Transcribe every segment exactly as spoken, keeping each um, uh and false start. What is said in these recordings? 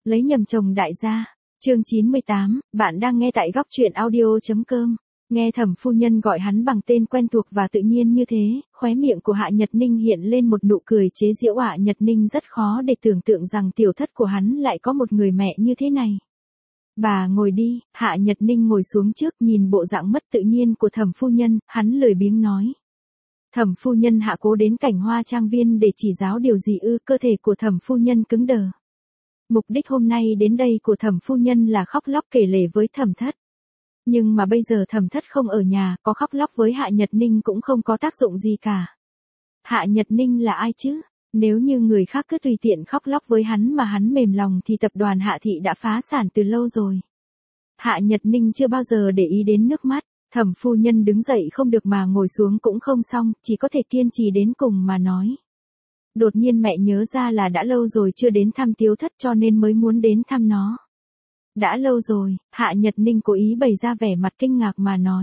Lấy nhầm chồng đại gia. Chương chín mươi tám, bạn đang nghe tại góc truyện audio.com. Nghe Thẩm phu nhân gọi hắn bằng tên quen thuộc và tự nhiên như thế, khóe miệng của Hạ Nhật Ninh hiện lên một nụ cười chế giễu. Hạ Nhật Ninh rất khó để tưởng tượng rằng tiểu thất của hắn lại có một người mẹ như thế này. Bà ngồi đi. Hạ Nhật Ninh ngồi xuống trước, nhìn bộ dạng mất tự nhiên của Thẩm phu nhân, hắn lười biếng nói. Thẩm phu nhân Hạ Cố đến Cảnh Hoa Trang Viên để chỉ giáo điều gì ư? Cơ thể của Thẩm phu nhân cứng đờ. Mục đích hôm nay đến đây của Thẩm phu nhân là khóc lóc kể lể với Thẩm thất. Nhưng mà bây giờ Thẩm thất không ở nhà, có khóc lóc với Hạ Nhật Ninh cũng không có tác dụng gì cả. Hạ Nhật Ninh là ai chứ? Nếu như người khác cứ tùy tiện khóc lóc với hắn mà hắn mềm lòng thì tập đoàn Hạ Thị đã phá sản từ lâu rồi. Hạ Nhật Ninh chưa bao giờ để ý đến nước mắt. Thẩm phu nhân đứng dậy không được mà ngồi xuống cũng không xong, chỉ có thể kiên trì đến cùng mà nói. Đột nhiên mẹ nhớ ra là đã lâu rồi chưa đến thăm Tiếu thất cho nên mới muốn đến thăm nó. Đã lâu rồi. Hạ Nhật Ninh cố ý bày ra vẻ mặt kinh ngạc mà nói.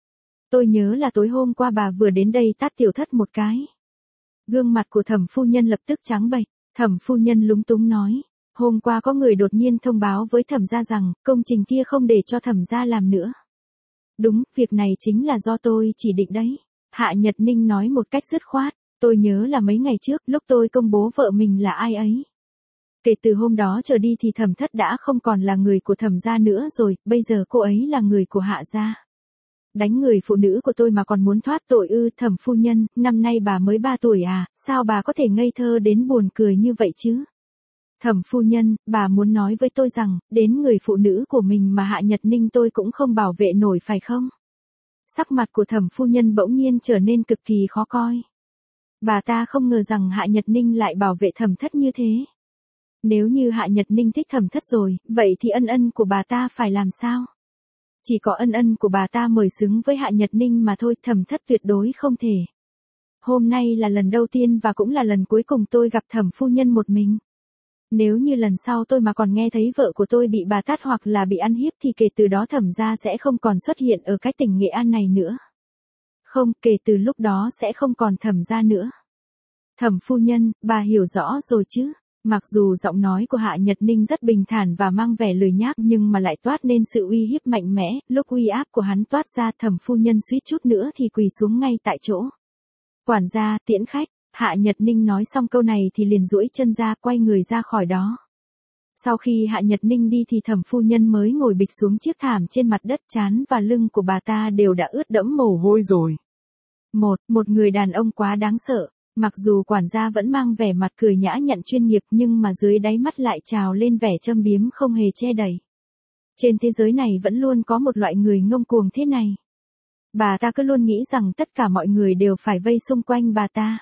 Tôi nhớ là tối hôm qua bà vừa đến đây tát Tiểu thất một cái. Gương mặt của Thẩm phu nhân lập tức trắng bệch. Thẩm phu nhân lúng túng nói. Hôm qua có người đột nhiên thông báo với Thẩm gia rằng công trình kia không để cho Thẩm gia làm nữa. Đúng, việc này chính là do tôi chỉ định đấy. Hạ Nhật Ninh nói một cách dứt khoát. Tôi nhớ là mấy ngày trước lúc tôi công bố vợ mình là ai ấy. Kể từ hôm đó trở đi thì Thẩm thất đã không còn là người của Thẩm gia nữa rồi, bây giờ cô ấy là người của Hạ gia. Đánh người phụ nữ của tôi mà còn muốn thoát tội ư? Thẩm phu nhân, năm nay bà mới ba tuổi à, sao bà có thể ngây thơ đến buồn cười như vậy chứ? Thẩm phu nhân, bà muốn nói với tôi rằng, đến người phụ nữ của mình mà Hạ Nhật Ninh tôi cũng không bảo vệ nổi phải không? Sắc mặt của Thẩm phu nhân bỗng nhiên trở nên cực kỳ khó coi. Bà ta không ngờ rằng Hạ Nhật Ninh lại bảo vệ Thẩm thất như thế. Nếu như Hạ Nhật Ninh thích Thẩm thất rồi, vậy thì ân ân của bà ta phải làm sao? Chỉ có ân ân của bà ta mới xứng với Hạ Nhật Ninh mà thôi, Thẩm thất tuyệt đối không thể. Hôm nay là lần đầu tiên và cũng là lần cuối cùng tôi gặp Thẩm phu nhân một mình. Nếu như lần sau tôi mà còn nghe thấy vợ của tôi bị bà tát hoặc là bị ăn hiếp thì kể từ đó Thẩm gia sẽ không còn xuất hiện ở cái tỉnh Nghệ An này nữa. Không, kể từ lúc đó sẽ không còn Thẩm gia nữa. Thẩm phu nhân, bà hiểu rõ rồi chứ? Mặc dù giọng nói của Hạ Nhật Ninh rất bình thản và mang vẻ lười nhác nhưng mà lại toát nên sự uy hiếp mạnh mẽ, lúc uy áp của hắn toát ra Thẩm phu nhân suýt chút nữa thì quỳ xuống ngay tại chỗ. Quản gia, tiễn khách. Hạ Nhật Ninh nói xong câu này thì liền duỗi chân ra quay người ra khỏi đó. Sau khi Hạ Nhật Ninh đi thì Thẩm phu nhân mới ngồi bịch xuống chiếc thảm trên mặt đất, trán và lưng của bà ta đều đã ướt đẫm mồ hôi rồi. Một, một người đàn ông quá đáng sợ. Mặc dù quản gia vẫn mang vẻ mặt cười nhã nhặn chuyên nghiệp nhưng mà dưới đáy mắt lại trào lên vẻ châm biếm không hề che đậy. Trên thế giới này vẫn luôn có một loại người ngông cuồng thế này. Bà ta cứ luôn nghĩ rằng tất cả mọi người đều phải vây xung quanh bà ta.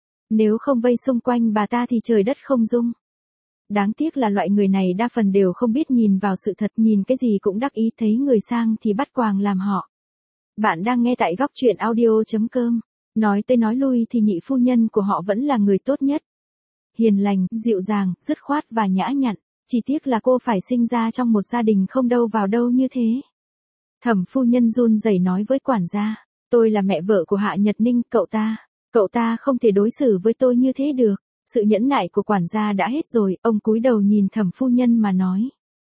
Nếu không vây xung quanh bà ta thì trời đất không dung. Đáng tiếc là loại người này đa phần đều không biết nhìn vào sự thật, nhìn cái gì cũng đắc ý, thấy người sang thì bắt quàng làm họ. Bạn đang nghe tại góc truyện audio.com. Nói tới nói lui thì nhị phu nhân của họ vẫn là người tốt nhất. Hiền lành, dịu dàng, dứt khoát và nhã nhặn. Chỉ tiếc là cô phải sinh ra trong một gia đình không đâu vào đâu như thế. Thẩm phu nhân run rẩy nói với quản gia. Tôi là mẹ vợ của Hạ Nhật Ninh, cậu ta. Cậu ta không thể đối xử với tôi như thế được. Sự nhẫn nại của quản gia đã hết rồi, ông cúi đầu nhìn Thẩm phu nhân mà nói.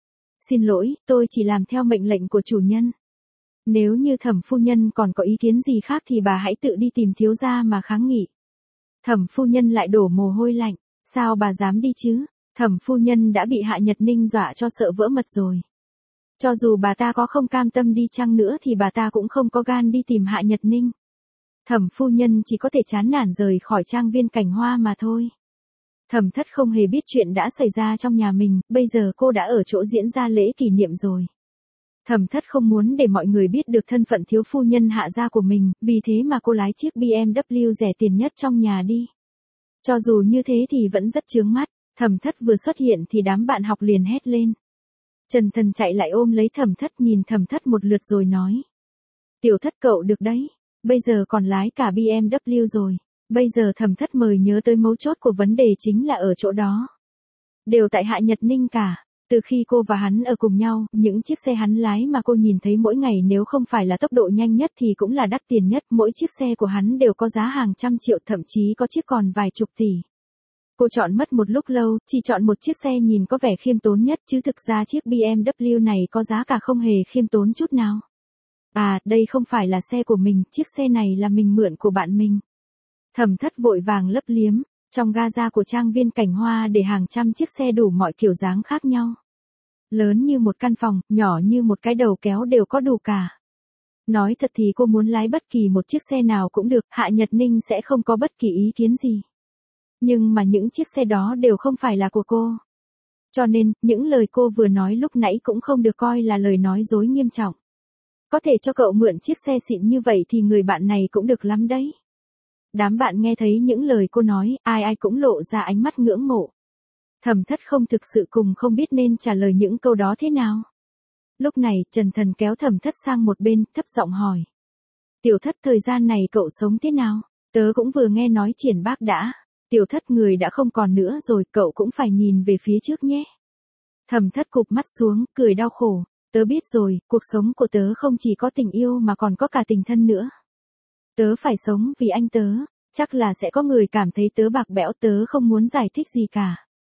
Xin lỗi, tôi chỉ làm theo mệnh lệnh của chủ nhân. Nếu như Thẩm phu nhân còn có ý kiến gì khác thì bà hãy tự đi tìm thiếu gia mà kháng nghị. Thẩm phu nhân lại đổ mồ hôi lạnh. Sao bà dám đi chứ? Thẩm phu nhân đã bị Hạ Nhật Ninh dọa cho sợ vỡ mật rồi. Cho dù bà ta có không cam tâm đi chăng nữa thì bà ta cũng không có gan đi tìm Hạ Nhật Ninh. Thẩm phu nhân chỉ có thể chán nản rời khỏi trang viên Cảnh Hoa mà thôi. Thẩm thất không hề biết chuyện đã xảy ra trong nhà mình, bây giờ cô đã ở chỗ diễn ra lễ kỷ niệm rồi. Thẩm thất không muốn để mọi người biết được thân phận thiếu phu nhân Hạ gia của mình, vì thế mà cô lái chiếc bê em vê rẻ tiền nhất trong nhà đi. Cho dù như thế thì vẫn rất chướng mắt, Thẩm thất vừa xuất hiện thì đám bạn học liền hét lên. Trần Thần chạy lại ôm lấy Thẩm thất, nhìn Thẩm thất một lượt rồi nói. Tiểu thất cậu được đấy, bây giờ còn lái cả bê em vê rồi. Bây giờ Thẩm thất mời nhớ tới mấu chốt của vấn đề chính là ở chỗ đó. Đều tại Hạ Nhật Ninh cả. Từ khi cô và hắn ở cùng nhau, những chiếc xe hắn lái mà cô nhìn thấy mỗi ngày nếu không phải là tốc độ nhanh nhất thì cũng là đắt tiền nhất. Mỗi chiếc xe của hắn đều có giá hàng trăm triệu, thậm chí có chiếc còn vài chục tỷ. Cô chọn mất một lúc lâu, chỉ chọn một chiếc xe nhìn có vẻ khiêm tốn nhất chứ thực ra chiếc bê em vê này có giá cả không hề khiêm tốn chút nào. À, đây không phải là xe của mình, chiếc xe này là mình mượn của bạn mình. Thẩm Thất vội vàng lấp liếm, trong ga-ra của trang viên Cảnh Hoa để hàng trăm chiếc xe đủ mọi kiểu dáng khác nhau. Lớn như một căn phòng, nhỏ như một cái đầu kéo đều có đủ cả. Nói thật thì cô muốn lái bất kỳ một chiếc xe nào cũng được, Hạ Nhật Ninh sẽ không có bất kỳ ý kiến gì. Nhưng mà những chiếc xe đó đều không phải là của cô. Cho nên, những lời cô vừa nói lúc nãy cũng không được coi là lời nói dối nghiêm trọng. Có thể cho cậu mượn chiếc xe xịn như vậy thì người bạn này cũng được lắm đấy. Đám bạn nghe thấy những lời cô nói, ai ai cũng lộ ra ánh mắt ngưỡng mộ. Thẩm Thất không thực sự cùng không biết nên trả lời những câu đó thế nào. Lúc này, Trần Thần kéo Thẩm Thất sang một bên, thấp giọng hỏi. Tiểu Thất thời gian này cậu sống thế nào? Tớ cũng vừa nghe nói Triển Bác đã. Tiểu Thất người đã không còn nữa rồi, cậu cũng phải nhìn về phía trước nhé. Thẩm Thất cụp mắt xuống, cười đau khổ. Tớ biết rồi, cuộc sống của tớ không chỉ có tình yêu mà còn có cả tình thân nữa. Tớ phải sống vì anh tớ, chắc là sẽ có người cảm thấy tớ bạc bẽo, tớ không muốn giải thích gì cả.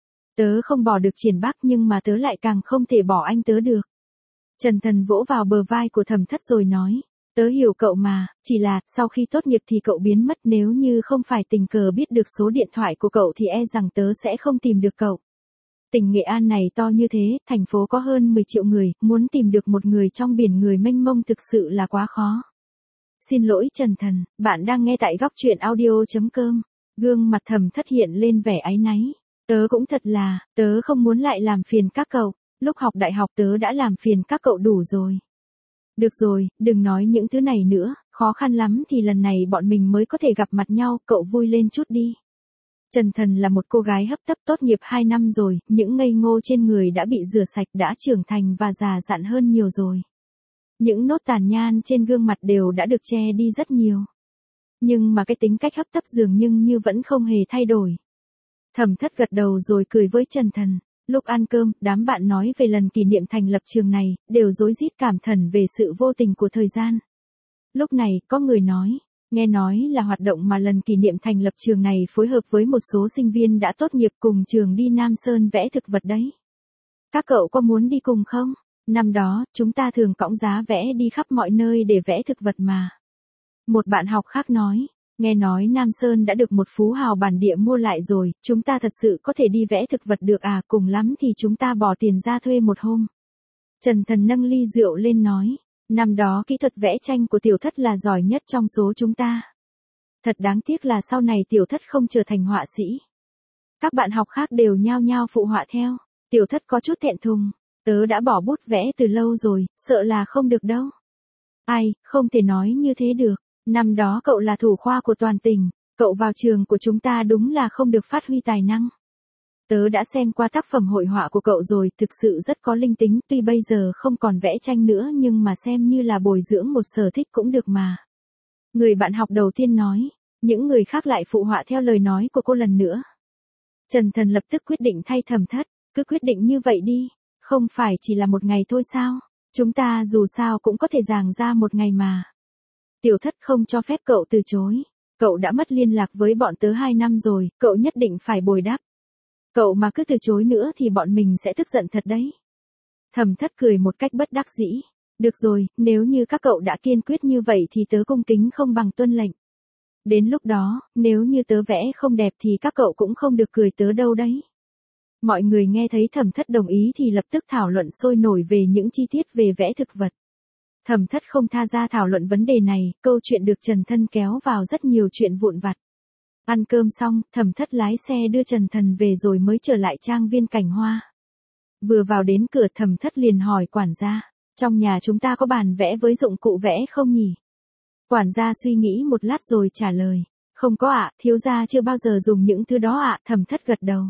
Tớ không bỏ được Triển Bác nhưng mà tớ lại càng không thể bỏ anh tớ được. Trần Thần vỗ vào bờ vai của Thẩm Thất rồi nói, tớ hiểu cậu mà, chỉ là, sau khi tốt nghiệp thì cậu biến mất, nếu như không phải tình cờ biết được số điện thoại của cậu thì e rằng tớ sẽ không tìm được cậu. Tỉnh Nghệ An này to như thế, thành phố có hơn mười triệu người, muốn tìm được một người trong biển người mênh mông thực sự là quá khó. Xin lỗi Trần Thần, bạn đang nghe tại góc truyện audio chấm com. Gương mặt Thẩm Thất hiện lên vẻ áy náy. Tớ cũng thật là, tớ không muốn lại làm phiền các cậu, lúc học đại học tớ đã làm phiền các cậu đủ rồi. Được rồi, đừng nói những thứ này nữa, khó khăn lắm thì lần này bọn mình mới có thể gặp mặt nhau, cậu vui lên chút đi. Trần Thần là một cô gái hấp tấp tốt nghiệp hai năm rồi, những ngây ngô trên người đã bị rửa sạch, đã trưởng thành và già dặn hơn nhiều rồi. Những nốt tàn nhan trên gương mặt đều đã được che đi rất nhiều. Nhưng mà cái tính cách hấp tấp dường như như vẫn không hề thay đổi. Thẩm Thất gật đầu rồi cười với Trần Thần. Lúc ăn cơm, đám bạn nói về lần kỷ niệm thành lập trường này, đều rối rít cảm thán về sự vô tình của thời gian. Lúc này, có người nói, nghe nói là hoạt động mà lần kỷ niệm thành lập trường này phối hợp với một số sinh viên đã tốt nghiệp cùng trường đi Nam Sơn vẽ thực vật đấy. Các cậu có muốn đi cùng không? Năm đó, chúng ta thường cõng giá vẽ đi khắp mọi nơi để vẽ thực vật mà. Một bạn học khác nói, nghe nói Nam Sơn đã được một phú hào bản địa mua lại rồi, chúng ta thật sự có thể đi vẽ thực vật được à, cùng lắm thì chúng ta bỏ tiền ra thuê một hôm. Trần Thần nâng ly rượu lên nói, năm đó kỹ thuật vẽ tranh của Tiểu Thất là giỏi nhất trong số chúng ta. Thật đáng tiếc là sau này Tiểu Thất không trở thành họa sĩ. Các bạn học khác đều nhao nhao phụ họa theo, Tiểu Thất có chút thẹn thùng, tớ đã bỏ bút vẽ từ lâu rồi, sợ là không được đâu. Ai, không thể nói như thế được. Năm đó cậu là thủ khoa của toàn tỉnh, cậu vào trường của chúng ta đúng là không được phát huy tài năng. Tớ đã xem qua tác phẩm hội họa của cậu rồi, thực sự rất có linh tính, tuy bây giờ không còn vẽ tranh nữa nhưng mà xem như là bồi dưỡng một sở thích cũng được mà. Người bạn học đầu tiên nói, những người khác lại phụ họa theo lời nói của cô lần nữa. Trần Thần lập tức quyết định thay Thẩm Thất, cứ quyết định như vậy đi, không phải chỉ là một ngày thôi sao, chúng ta dù sao cũng có thể giằng ra một ngày mà. Tiểu Thất không cho phép cậu từ chối. Cậu đã mất liên lạc với bọn tớ hai năm rồi, cậu nhất định phải bồi đắp. Cậu mà cứ từ chối nữa thì bọn mình sẽ tức giận thật đấy. Thẩm Thất cười một cách bất đắc dĩ. Được rồi, nếu như các cậu đã kiên quyết như vậy thì tớ cung kính không bằng tuân lệnh. Đến lúc đó, nếu như tớ vẽ không đẹp thì các cậu cũng không được cười tớ đâu đấy. Mọi người nghe thấy Thẩm Thất đồng ý thì lập tức thảo luận sôi nổi về những chi tiết về vẽ thực vật. Thẩm Thất không tha ra thảo luận vấn đề này, câu chuyện được Trần Thân kéo vào rất nhiều chuyện vụn vặt. Ăn cơm xong, Thẩm Thất lái xe đưa Trần Thần về rồi mới trở lại trang viên Cảnh Hoa. Vừa vào đến cửa Thẩm Thất liền hỏi quản gia, trong nhà chúng ta có bàn vẽ với dụng cụ vẽ không nhỉ? Quản gia suy nghĩ một lát rồi trả lời, không có ạ, thiếu gia chưa bao giờ dùng những thứ đó ạ. Thẩm Thất gật đầu.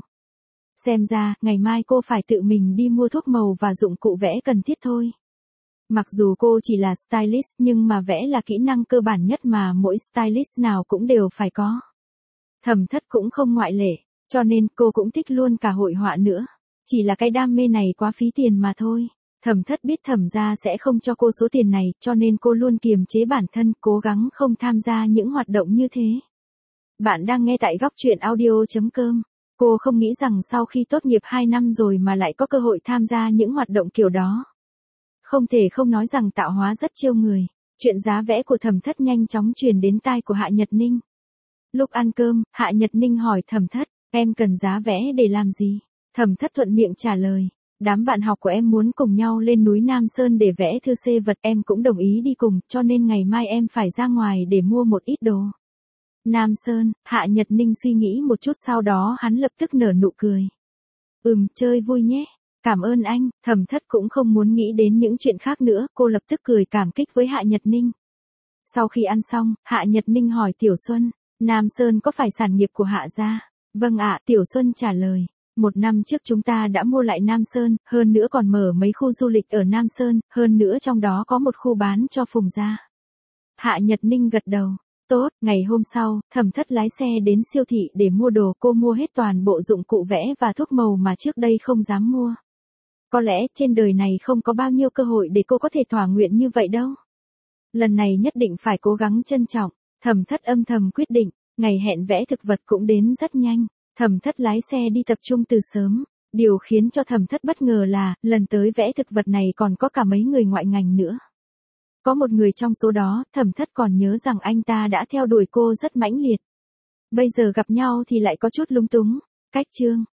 Xem ra, ngày mai cô phải tự mình đi mua thuốc màu và dụng cụ vẽ cần thiết thôi. Mặc dù cô chỉ là stylist nhưng mà vẽ là kỹ năng cơ bản nhất mà mỗi stylist nào cũng đều phải có. Thẩm Thất cũng không ngoại lệ, cho nên cô cũng thích luôn cả hội họa nữa. Chỉ là cái đam mê này quá phí tiền mà thôi. Thẩm Thất biết Thẩm gia sẽ không cho cô số tiền này, cho nên cô luôn kiềm chế bản thân, cố gắng không tham gia những hoạt động như thế. Bạn đang nghe tại góc truyện audio chấm com. Cô không nghĩ rằng sau khi tốt nghiệp hai năm rồi mà lại có cơ hội tham gia những hoạt động kiểu đó. Không thể không nói rằng tạo hóa rất chiêu người. Chuyện giá vẽ của Thẩm Thất nhanh chóng truyền đến tai của Hạ Nhật Ninh. Lúc ăn cơm, Hạ Nhật Ninh hỏi Thẩm Thất, em cần giá vẽ để làm gì? Thẩm Thất thuận miệng trả lời, đám bạn học của em muốn cùng nhau lên núi Nam Sơn để vẽ thư xê vật, em cũng đồng ý đi cùng, cho nên ngày mai em phải ra ngoài để mua một ít đồ. Nam Sơn, Hạ Nhật Ninh suy nghĩ một chút, sau đó hắn lập tức nở nụ cười. Ừm, chơi vui nhé. Cảm ơn anh. Thẩm Thất cũng không muốn nghĩ đến những chuyện khác nữa, cô lập tức cười cảm kích với Hạ Nhật Ninh. Sau khi ăn xong, Hạ Nhật Ninh hỏi Tiểu Xuân, Nam Sơn có phải sản nghiệp của Hạ gia? Vâng ạ, Tiểu Xuân trả lời. Một năm trước chúng ta đã mua lại Nam Sơn, hơn nữa còn mở mấy khu du lịch ở Nam Sơn, hơn nữa trong đó có một khu bán cho Phùng gia. Hạ Nhật Ninh gật đầu. Tốt, ngày hôm sau, Thẩm Thất lái xe đến siêu thị để mua đồ, cô mua hết toàn bộ dụng cụ vẽ và thuốc màu mà trước đây không dám mua. Có lẽ trên đời này không có bao nhiêu cơ hội để cô có thể thỏa nguyện như vậy đâu. Lần này nhất định phải cố gắng trân trọng. Thẩm Thất âm thầm quyết định, ngày hẹn vẽ thực vật cũng đến rất nhanh. Thẩm Thất lái xe đi tập trung từ sớm. Điều khiến cho Thẩm Thất bất ngờ là, lần tới vẽ thực vật này còn có cả mấy người ngoại ngành nữa. Có một người trong số đó, Thẩm Thất còn nhớ rằng anh ta đã theo đuổi cô rất mãnh liệt. Bây giờ gặp nhau thì lại có chút lúng túng. Cách chương